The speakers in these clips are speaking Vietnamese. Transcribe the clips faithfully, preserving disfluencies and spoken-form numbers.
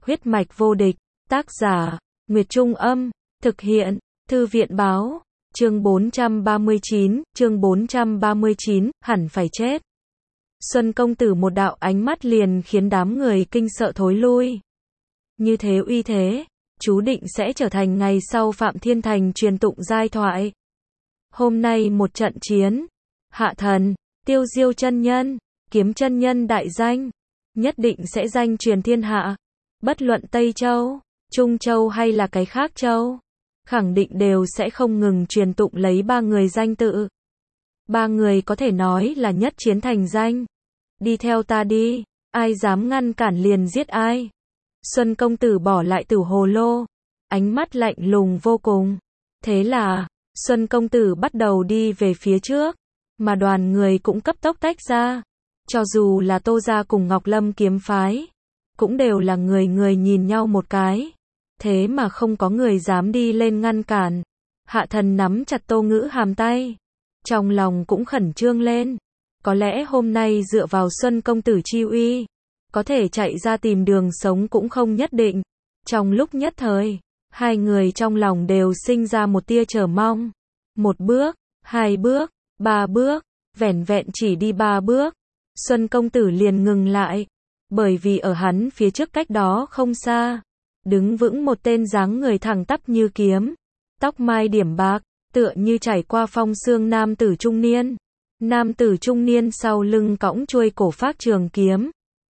Huyết mạch vô địch, tác giả, Nguyệt Trung Âm, thực hiện, Thư viện Báo, chương bốn trăm ba mươi chín, chương bốn trăm ba mươi chín, hẳn phải chết. Xuân công tử một đạo ánh mắt liền khiến đám người kinh sợ thối lui. Như thế uy thế, chú định sẽ trở thành ngày sau Phạm Thiên Thành truyền tụng giai thoại. Hôm nay một trận chiến, Hạ Thần, Tiêu Diêu chân nhân, Kiếm chân nhân đại danh, nhất định sẽ danh truyền thiên hạ. Bất luận Tây Châu, Trung Châu hay là cái khác châu, khẳng định đều sẽ không ngừng truyền tụng lấy ba người danh tự. Ba người có thể nói là nhất chiến thành danh. Đi theo ta đi, ai dám ngăn cản liền giết ai. Xuân công tử bỏ lại tử hồ lô, ánh mắt lạnh lùng vô cùng. Thế là, Xuân công tử bắt đầu đi về phía trước, mà đoàn người cũng cấp tốc tách ra. Cho dù là Tô gia cùng Ngọc Lâm kiếm phái, cũng đều là người người nhìn nhau một cái. Thế mà không có người dám đi lên ngăn cản. Hạ Thần nắm chặt Tô Ngữ Hàm tay, trong lòng cũng khẩn trương lên. Có lẽ hôm nay dựa vào Xuân công tử chi uy, có thể chạy ra tìm đường sống cũng không nhất định. Trong lúc nhất thời, hai người trong lòng đều sinh ra một tia chờ mong. Một bước, hai bước, ba bước, vẻn vẹn chỉ đi ba bước, Xuân công tử liền ngừng lại, bởi vì ở hắn phía trước cách đó không xa, đứng vững một tên dáng người thẳng tắp như kiếm, tóc mai điểm bạc, tựa như chảy qua phong sương nam tử trung niên. Nam tử trung niên sau lưng cõng chuôi cổ phác trường kiếm.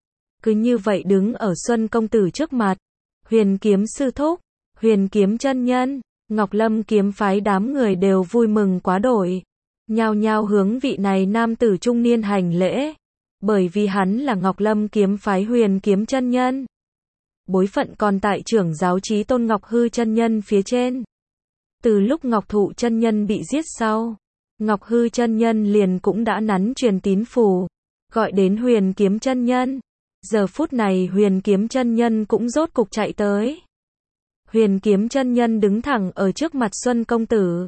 Cứ như vậy đứng ở Xuân công tử trước mặt. Huyền kiếm sư thúc, Huyền kiếm chân nhân, Ngọc Lâm kiếm phái đám người đều vui mừng quá đổi. Nhao nhao hướng vị này nam tử trung niên hành lễ. Bởi vì hắn là Ngọc Lâm kiếm phái Huyền kiếm chân nhân. Bối phận còn tại trưởng giáo Chí Tôn Ngọc Hư chân nhân phía trên. Từ lúc Ngọc Thụ chân nhân bị giết sau, Ngọc Hư chân nhân liền cũng đã nắn truyền tín phù, gọi đến Huyền kiếm chân nhân. Giờ phút này Huyền kiếm chân nhân cũng rốt cục chạy tới. Huyền kiếm chân nhân đứng thẳng ở trước mặt Xuân công tử.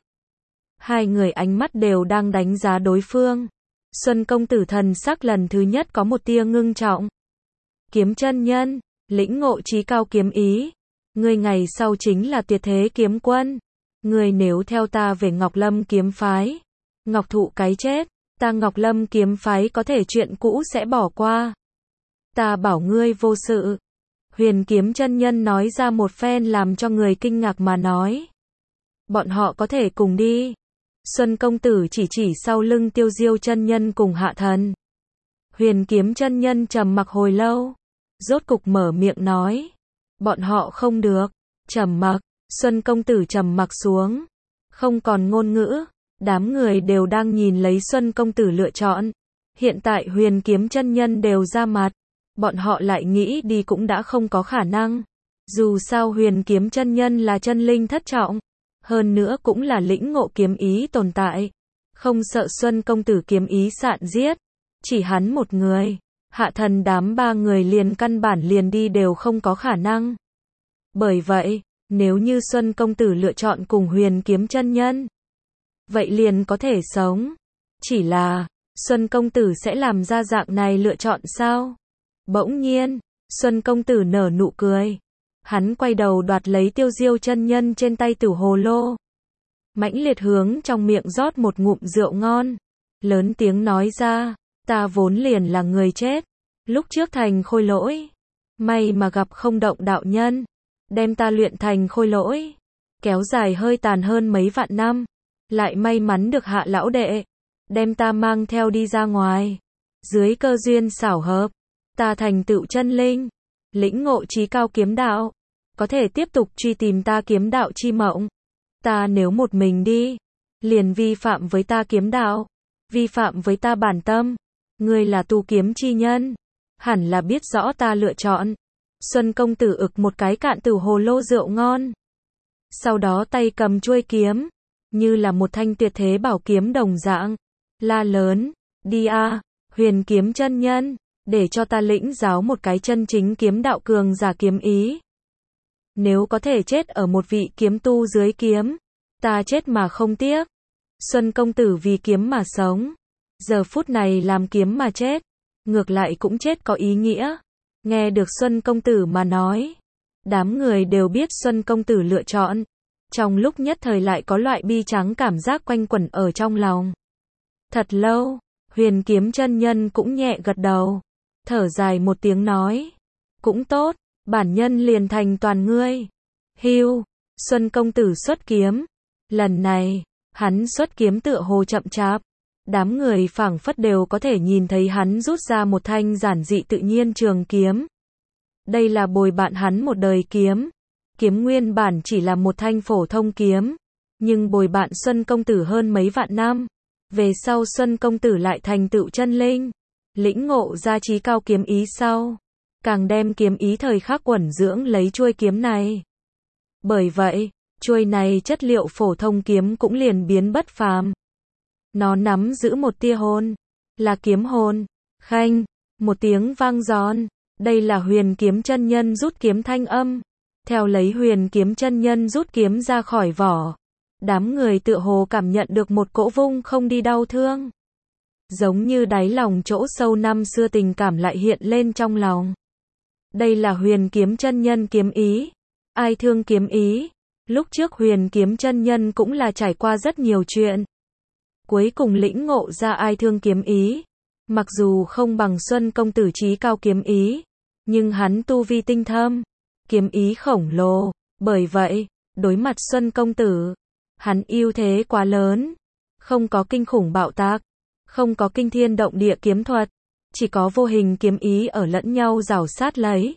Hai người ánh mắt đều đang đánh giá đối phương. Xuân công tử thần sắc lần thứ nhất có một tia ngưng trọng. Kiếm chân nhân, lĩnh ngộ chí cao kiếm ý. Ngươi ngày sau chính là tuyệt thế kiếm quân. Ngươi nếu theo ta về Ngọc Lâm kiếm phái, Ngọc Thụ cái chết, ta Ngọc Lâm kiếm phái có thể chuyện cũ sẽ bỏ qua. Ta bảo ngươi vô sự. Huyền kiếm chân nhân nói ra một phen làm cho người kinh ngạc mà nói. Bọn họ có thể cùng đi. Xuân công tử chỉ chỉ sau lưng Tiêu Diêu chân nhân cùng Hạ Thần. Huyền kiếm chân nhân trầm mặc hồi lâu, rốt cục mở miệng nói. Bọn họ không được. Trầm mặc, Xuân công tử trầm mặc xuống, không còn ngôn ngữ. Đám người đều đang nhìn lấy Xuân công tử lựa chọn. Hiện tại Huyền kiếm chân nhân đều ra mặt, bọn họ lại nghĩ đi cũng đã không có khả năng. Dù sao Huyền kiếm chân nhân là chân linh thất trọng, hơn nữa cũng là lĩnh ngộ kiếm ý tồn tại, không sợ Xuân công tử kiếm ý sạn giết. Chỉ hắn một người, Hạ Thần đám ba người liền căn bản liền đi đều không có khả năng. Bởi vậy, nếu như Xuân công tử lựa chọn cùng Huyền kiếm chân nhân, vậy liền có thể sống. Chỉ là, Xuân công tử sẽ làm ra dạng này lựa chọn sao? Bỗng nhiên, Xuân công tử nở nụ cười. Hắn quay đầu đoạt lấy Tiêu Diêu chân nhân trên tay tử hồ lô. Mãnh liệt hướng trong miệng rót một ngụm rượu ngon. Lớn tiếng nói ra, ta vốn liền là người chết. Lúc trước thành khôi lỗi. May mà gặp không động đạo nhân. Đem ta luyện thành khôi lỗi. Kéo dài hơi tàn hơn mấy vạn năm. Lại may mắn được Hạ lão đệ. Đem ta mang theo đi ra ngoài. Dưới cơ duyên xảo hợp. Ta thành tựu chân linh. Lĩnh ngộ chí cao kiếm đạo. Có thể tiếp tục truy tìm ta kiếm đạo chi mộng. Ta nếu một mình đi, liền vi phạm với ta kiếm đạo. Vi phạm với ta bản tâm. Ngươi là tu kiếm chi nhân, hẳn là biết rõ ta lựa chọn. Xuân công tử ực một cái cạn tử hồ lô rượu ngon. Sau đó tay cầm chuôi kiếm, như là một thanh tuyệt thế bảo kiếm đồng dạng. La lớn, đi a, Huyền kiếm chân nhân, để cho ta lĩnh giáo một cái chân chính kiếm đạo cường giả kiếm ý. Nếu có thể chết ở một vị kiếm tu dưới kiếm, ta chết mà không tiếc. Xuân công tử vì kiếm mà sống, giờ phút này làm kiếm mà chết, ngược lại cũng chết có ý nghĩa. Nghe được Xuân công tử mà nói, Đám người đều biết Xuân công tử lựa chọn. Trong lúc nhất thời lại có loại bi tráng cảm giác quanh quẩn ở trong lòng. Thật lâu, Huyền Kiếm chân nhân cũng nhẹ gật đầu, thở dài một tiếng nói, cũng tốt, bản nhân liền thành toàn ngươi. Hưu, Xuân công tử xuất kiếm. Lần này, hắn xuất kiếm tựa hồ chậm chạp. Đám người phảng phất đều có thể nhìn thấy hắn rút ra một thanh giản dị tự nhiên trường kiếm. Đây là bồi bạn hắn một đời kiếm. Kiếm nguyên bản chỉ là một thanh phổ thông kiếm, nhưng bồi bạn Xuân công tử hơn mấy vạn năm. Về sau Xuân công tử lại thành tựu chân linh, lĩnh ngộ ra chí cao kiếm ý sau, càng đem kiếm ý thời khắc quẩn dưỡng lấy chuôi kiếm này. Bởi vậy, chuôi này chất liệu phổ thông kiếm cũng liền biến bất phàm. Nó nắm giữ một tia hồn, là kiếm hồn. Khanh, một tiếng vang giòn, đây là Huyền Kiếm chân nhân rút kiếm thanh âm. Theo lấy Huyền Kiếm chân nhân rút kiếm ra khỏi vỏ, đám người tựa hồ cảm nhận được một cỗ vung không đi đau thương. Giống như đáy lòng chỗ sâu năm xưa tình cảm lại hiện lên trong lòng. Đây là Huyền Kiếm chân nhân kiếm ý, ai thương kiếm ý. Lúc trước Huyền Kiếm chân nhân cũng là trải qua rất nhiều chuyện, cuối cùng lĩnh ngộ ra ai thương kiếm ý. Mặc dù không bằng Xuân công tử chí cao kiếm ý, nhưng hắn tu vi tinh thâm, kiếm ý khổng lồ. Bởi vậy, đối mặt Xuân công tử, hắn ưu thế quá lớn. Không có kinh khủng bạo tạc, không có kinh thiên động địa kiếm thuật, chỉ có vô hình kiếm ý ở lẫn nhau rào sát lấy.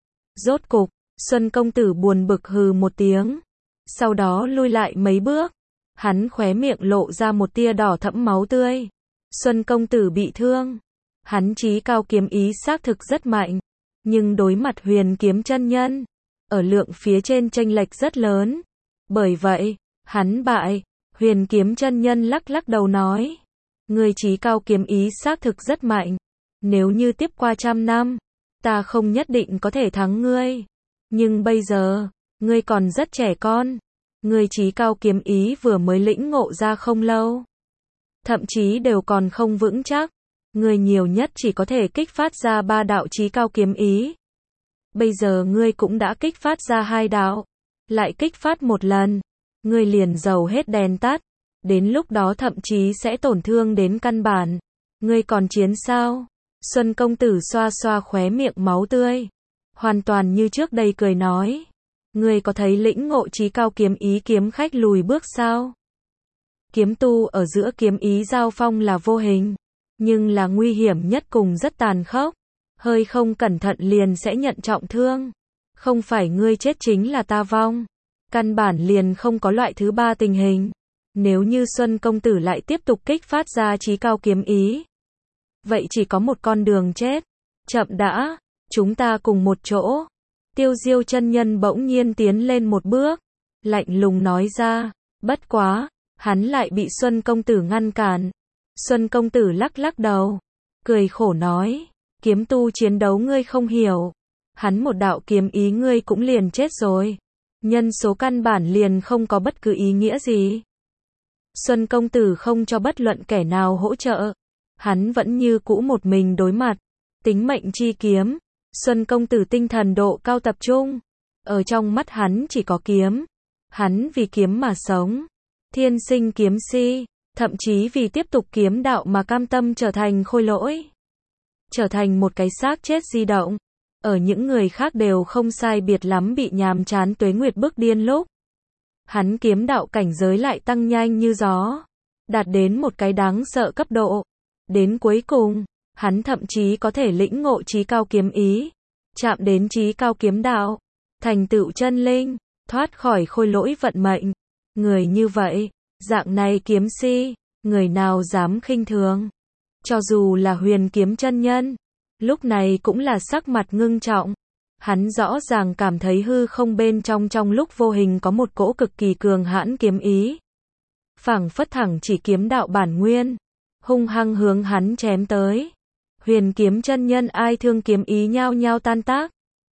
Rốt cục, Xuân công tử buồn bực hừ một tiếng, sau đó lui lại mấy bước. Hắn khóe miệng lộ ra một tia đỏ thẫm máu tươi. Xuân công tử bị thương. Hắn chí cao kiếm ý xác thực rất mạnh, nhưng đối mặt Huyền Kiếm chân nhân, ở lượng phía trên chênh lệch rất lớn. Bởi vậy, hắn bại. Huyền Kiếm chân nhân lắc lắc đầu nói, ngươi chí cao kiếm ý xác thực rất mạnh, nếu như tiếp qua trăm năm, ta không nhất định có thể thắng ngươi. Nhưng bây giờ, ngươi còn rất trẻ con, ngươi chí cao kiếm ý vừa mới lĩnh ngộ ra không lâu, thậm chí đều còn không vững chắc, ngươi nhiều nhất chỉ có thể kích phát ra ba đạo chí cao kiếm ý. Bây giờ ngươi cũng đã kích phát ra hai đạo, lại kích phát một lần, ngươi liền dầu hết đèn tắt, đến lúc đó thậm chí sẽ tổn thương đến căn bản. Ngươi còn chiến sao? Xuân công tử xoa xoa khóe miệng máu tươi, hoàn toàn như trước đây cười nói, ngươi có thấy lĩnh ngộ chí cao kiếm ý kiếm khách lùi bước sao? Kiếm tu ở giữa kiếm ý giao phong là vô hình, nhưng là nguy hiểm nhất cùng rất tàn khốc, hơi không cẩn thận liền sẽ nhận trọng thương. Không phải ngươi chết chính là ta vong, căn bản liền không có loại thứ ba tình hình. Nếu như Xuân công tử lại tiếp tục kích phát ra chí cao kiếm ý, vậy chỉ có một con đường chết. Chậm đã, chúng ta cùng một chỗ. Tiêu Diêu chân nhân bỗng nhiên tiến lên một bước, lạnh lùng nói ra, bất quá, hắn lại bị Xuân công tử ngăn cản. Xuân công tử lắc lắc đầu, cười khổ nói, kiếm tu chiến đấu ngươi không hiểu, hắn một đạo kiếm ý ngươi cũng liền chết rồi, nhân số căn bản liền không có bất cứ ý nghĩa gì. Xuân công tử không cho bất luận kẻ nào hỗ trợ, hắn vẫn như cũ một mình đối mặt, tính mệnh chi kiếm. Xuân công tử tinh thần độ cao tập trung, ở trong mắt hắn chỉ có kiếm, hắn vì kiếm mà sống, thiên sinh kiếm si, thậm chí vì tiếp tục kiếm đạo mà cam tâm trở thành khôi lỗi, trở thành một cái xác chết di động. Ở những người khác đều không sai biệt lắm bị nhàm chán tuế nguyệt bức điên lúc, hắn kiếm đạo cảnh giới lại tăng nhanh như gió, đạt đến một cái đáng sợ cấp độ. Đến cuối cùng, hắn thậm chí có thể lĩnh ngộ chí cao kiếm ý, chạm đến chí cao kiếm đạo, thành tựu chân linh, thoát khỏi khôi lỗi vận mệnh. Người như vậy, dạng này kiếm si, người nào dám khinh thường? Cho dù là Huyền Kiếm chân nhân, lúc này cũng là sắc mặt ngưng trọng. Hắn rõ ràng cảm thấy hư không bên trong trong lúc vô hình có một cỗ cực kỳ cường hãn kiếm ý, phảng phất thẳng chỉ kiếm đạo bản nguyên, hung hăng hướng hắn chém tới. Huyền Kiếm chân nhân ai thương kiếm ý nhao nhao tan tác.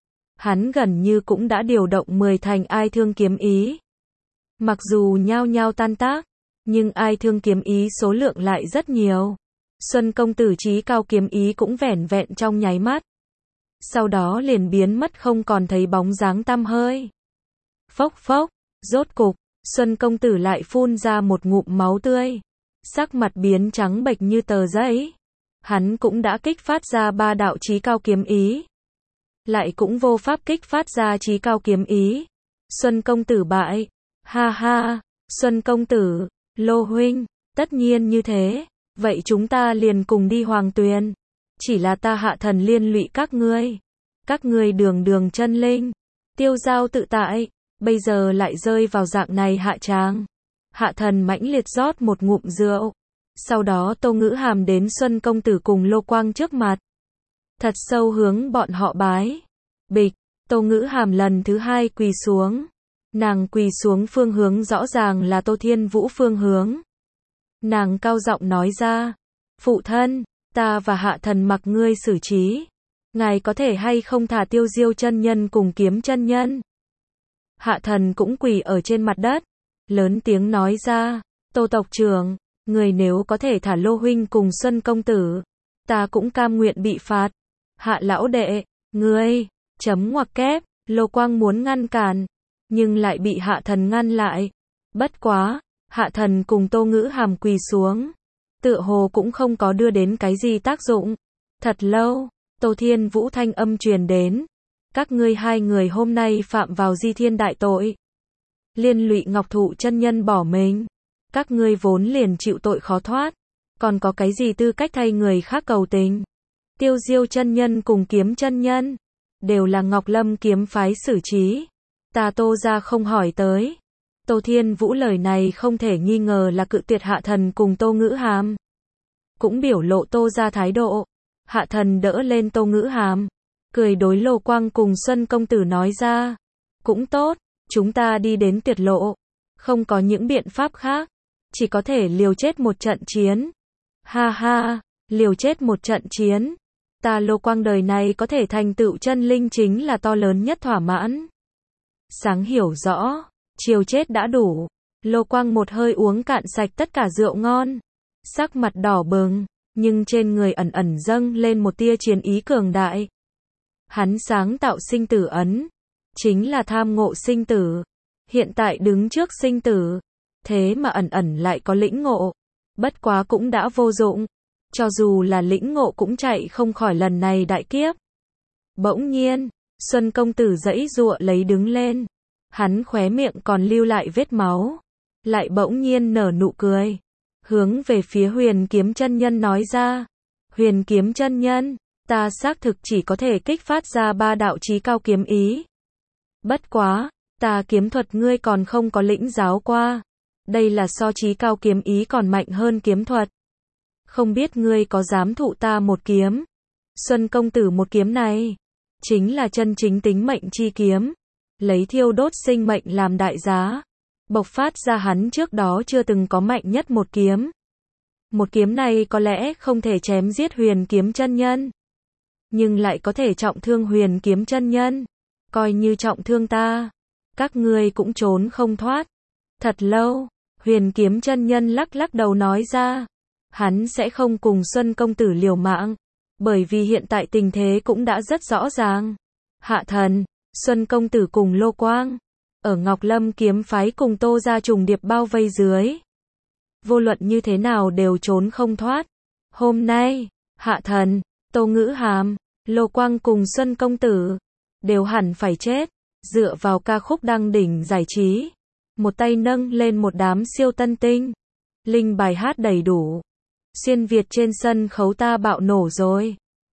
Hắn gần như cũng đã điều động mười thành ai thương kiếm ý. Mặc dù nhao nhao tan tác, nhưng ai thương kiếm ý số lượng lại rất nhiều. Xuân công tử chí cao kiếm ý cũng vẻn vẹn trong nháy mắt, sau đó liền biến mất không còn thấy bóng dáng tăm hơi. Phốc phốc, rốt cục, Xuân công tử lại phun ra một ngụm máu tươi. Sắc mặt biến trắng bệch như tờ giấy. Hắn cũng đã kích phát ra ba đạo chí cao kiếm ý. Lại cũng vô pháp kích phát ra chí cao kiếm ý. Xuân công tử bại. Ha ha, Xuân công tử, Lô huynh, tất nhiên như thế. Vậy chúng ta liền cùng đi Hoàng Tuyền. Chỉ là ta Hạ Thần liên lụy các ngươi. Các ngươi đường đường chân linh, tiêu giao tự tại, bây giờ lại rơi vào dạng này hạ tràng. Hạ Thần mãnh liệt rót một ngụm rượu. Sau đó Tô Ngữ Hàm đến Xuân công tử cùng Lô Quang trước mặt. Thật sâu hướng bọn họ bái. Bịch, Tô Ngữ Hàm lần thứ hai quỳ xuống. Nàng quỳ xuống phương hướng rõ ràng là Tô Thiên Vũ phương hướng. Nàng cao giọng nói ra, phụ thân, ta và Hạ Thần mặc ngươi xử trí. Ngài có thể hay không thả Tiêu Diêu chân nhân cùng Kiếm chân nhân? Hạ Thần cũng quỳ ở trên mặt đất, lớn tiếng nói ra, Tô tộc trưởng, người nếu có thể thả Lô huynh cùng Xuân công tử, ta cũng cam nguyện bị phạt. Hạ lão đệ, ngươi, chấm ngoặc kép, Lô Quang muốn ngăn cản, nhưng lại bị Hạ Thần ngăn lại. Bất quá, Hạ Thần cùng Tô Ngữ Hàm quỳ xuống, tựa hồ cũng không có đưa đến cái gì tác dụng. Thật lâu, Tô Thiên Vũ thanh âm truyền đến, các ngươi hai người hôm nay phạm vào di thiên đại tội, liên lụy Ngọc Thụ chân nhân bỏ mình, các ngươi vốn liền chịu tội khó thoát, còn có cái gì tư cách thay người khác cầu tình? Tiêu Diêu chân nhân cùng Kiếm chân nhân đều là Ngọc Lâm kiếm phái xử trí, ta Tô gia không hỏi tới. Tô Thiên Vũ lời này không thể nghi ngờ là cự tuyệt Hạ Thần cùng Tô Ngữ Hàm, cũng biểu lộ Tô gia thái độ. Hạ Thần đỡ lên Tô Ngữ Hàm, cười đối Lô Quang cùng Xuân công tử nói ra, cũng tốt, chúng ta đi đến tuyệt lộ, không có những biện pháp khác, chỉ có thể liều chết một trận chiến. Ha ha, liều chết một trận chiến, ta Lô Quang đời này có thể thành tựu chân linh chính là to lớn nhất thỏa mãn. Sáng hiểu rõ, chiều chết đã đủ. Lô Quang một hơi uống cạn sạch tất cả rượu ngon, sắc mặt đỏ bừng, nhưng trên người ẩn ẩn dâng lên một tia chiến ý cường đại. Hắn sáng tạo sinh tử ấn, chính là tham ngộ sinh tử, hiện tại đứng trước sinh tử, thế mà ẩn ẩn lại có lĩnh ngộ, bất quá cũng đã vô dụng, cho dù là lĩnh ngộ cũng chạy không khỏi lần này đại kiếp. Bỗng nhiên, Xuân công tử giãy giụa lấy đứng lên, hắn khóe miệng còn lưu lại vết máu, lại bỗng nhiên nở nụ cười, hướng về phía Huyền Kiếm chân nhân nói ra, Huyền Kiếm chân nhân, ta xác thực chỉ có thể kích phát ra ba đạo chí cao kiếm ý. Bất quá, ta kiếm thuật ngươi còn không có lĩnh giáo qua, đây là so chí cao kiếm ý còn mạnh hơn kiếm thuật. Không biết ngươi có dám thụ ta một kiếm? Xuân công tử một kiếm này, chính là chân chính tính mệnh chi kiếm, lấy thiêu đốt sinh mệnh làm đại giá, bộc phát ra hắn trước đó chưa từng có mạnh nhất một kiếm. Một kiếm này có lẽ không thể chém giết Huyền Kiếm chân nhân, nhưng lại có thể trọng thương Huyền Kiếm chân nhân, coi như trọng thương ta, các ngươi cũng trốn không thoát. Thật lâu, Huyền Kiếm chân nhân lắc lắc đầu nói ra, hắn sẽ không cùng Xuân công tử liều mạng, bởi vì hiện tại tình thế cũng đã rất rõ ràng. Hạ Thần, Xuân công tử cùng Lô Quang, ở Ngọc Lâm kiếm phái cùng Tô gia trùng điệp bao vây dưới, vô luận như thế nào đều trốn không thoát. Hôm nay, Hạ Thần, Tô Ngữ Hàm, Lô Quang cùng Xuân công tử đều hẳn phải chết. Dựa vào ca khúc đăng đỉnh giải trí, một tay nâng lên một đám siêu tân tinh, linh bài hát đầy đủ, xuyên Việt trên sân khấu ta bạo nổ rồi.